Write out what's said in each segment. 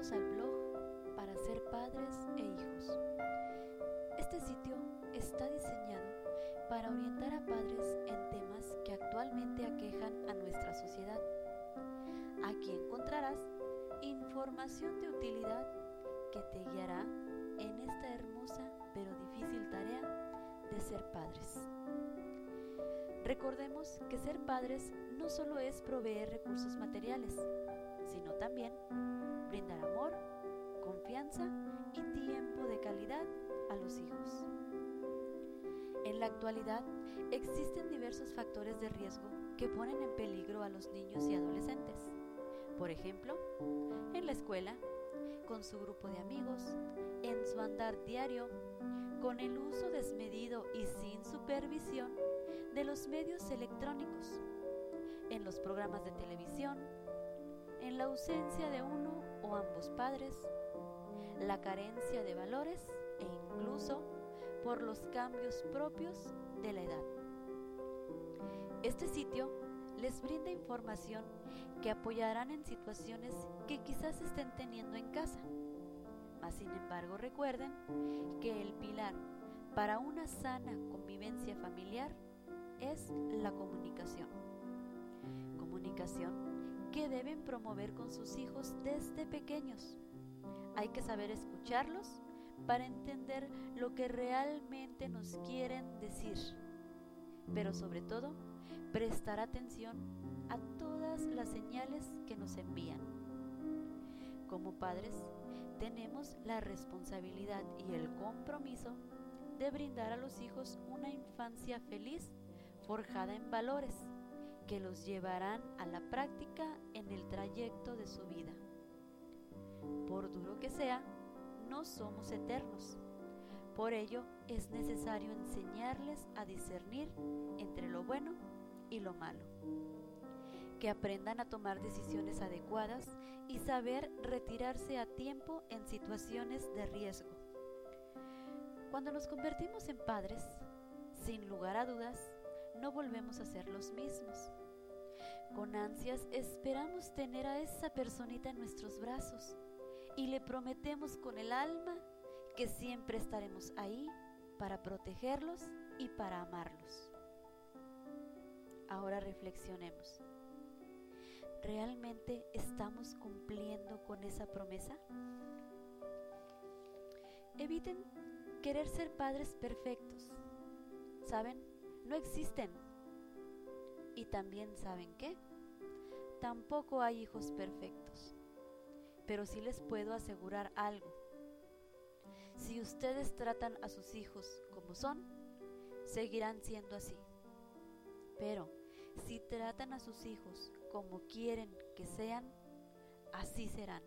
Bienvenidos al blog para ser padres e hijos. Este sitio está diseñado para orientar a padres en temas que actualmente aquejan a nuestra sociedad. Aquí encontrarás información de utilidad que te guiará en esta hermosa pero difícil tarea de ser padres. Recordemos que ser padres no solo es proveer recursos materiales, sino también brindar amor, confianza y tiempo de calidad a los hijos. En la actualidad existen diversos factores de riesgo que ponen en peligro a los niños y adolescentes. Por ejemplo, en la escuela, con su grupo de amigos, en su andar diario, con el uso desmedido y sin supervisión de los medios electrónicos, en los programas de televisión, en la ausencia de uno o ambos padres, la carencia de valores e incluso por los cambios propios de la edad. Este sitio les brinda información que apoyarán en situaciones que quizás estén teniendo en casa. Mas sin embargo recuerden que el pilar para una sana convivencia familiar es la comunicación. Comunicación que deben promover con sus hijos desde pequeños. Hay que saber escucharlos para entender lo que realmente nos quieren decir, pero sobre todo prestar atención a todas las señales que nos envían. Como padres, tenemos la responsabilidad y el compromiso de brindar a los hijos una infancia feliz forjada en valores que los llevarán a la práctica en el trayecto de su vida. Por duro que sea, no somos eternos. Por ello, es necesario enseñarles a discernir entre lo bueno y lo malo. Que aprendan a tomar decisiones adecuadas y saber retirarse a tiempo en situaciones de riesgo. Cuando nos convertimos en padres, sin lugar a dudas, no volvemos a ser los mismos. Con ansias esperamos tener a esa personita en nuestros brazos y le prometemos con el alma que siempre estaremos ahí para protegerlos y para amarlos. Ahora reflexionemos. ¿Realmente estamos cumpliendo con esa promesa? Eviten querer ser padres perfectos. ¿Saben? No existen. Y también, ¿saben qué? Tampoco hay hijos perfectos. Pero sí les puedo asegurar algo. Si ustedes tratan a sus hijos como son, seguirán siendo así. Pero si tratan a sus hijos como quieren que sean, así serán.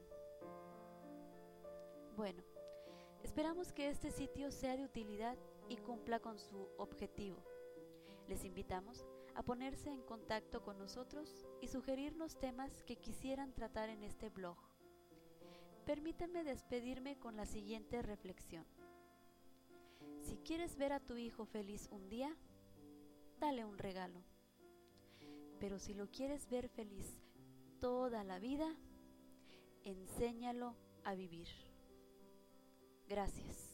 Bueno, esperamos que este sitio sea de utilidad y cumpla con su objetivo. Les invitamos a ponerse en contacto con nosotros y sugerirnos temas que quisieran tratar en este blog. Permítanme despedirme con la siguiente reflexión. Si quieres ver a tu hijo feliz un día, dale un regalo. Pero si lo quieres ver feliz toda la vida, enséñalo a vivir. Gracias.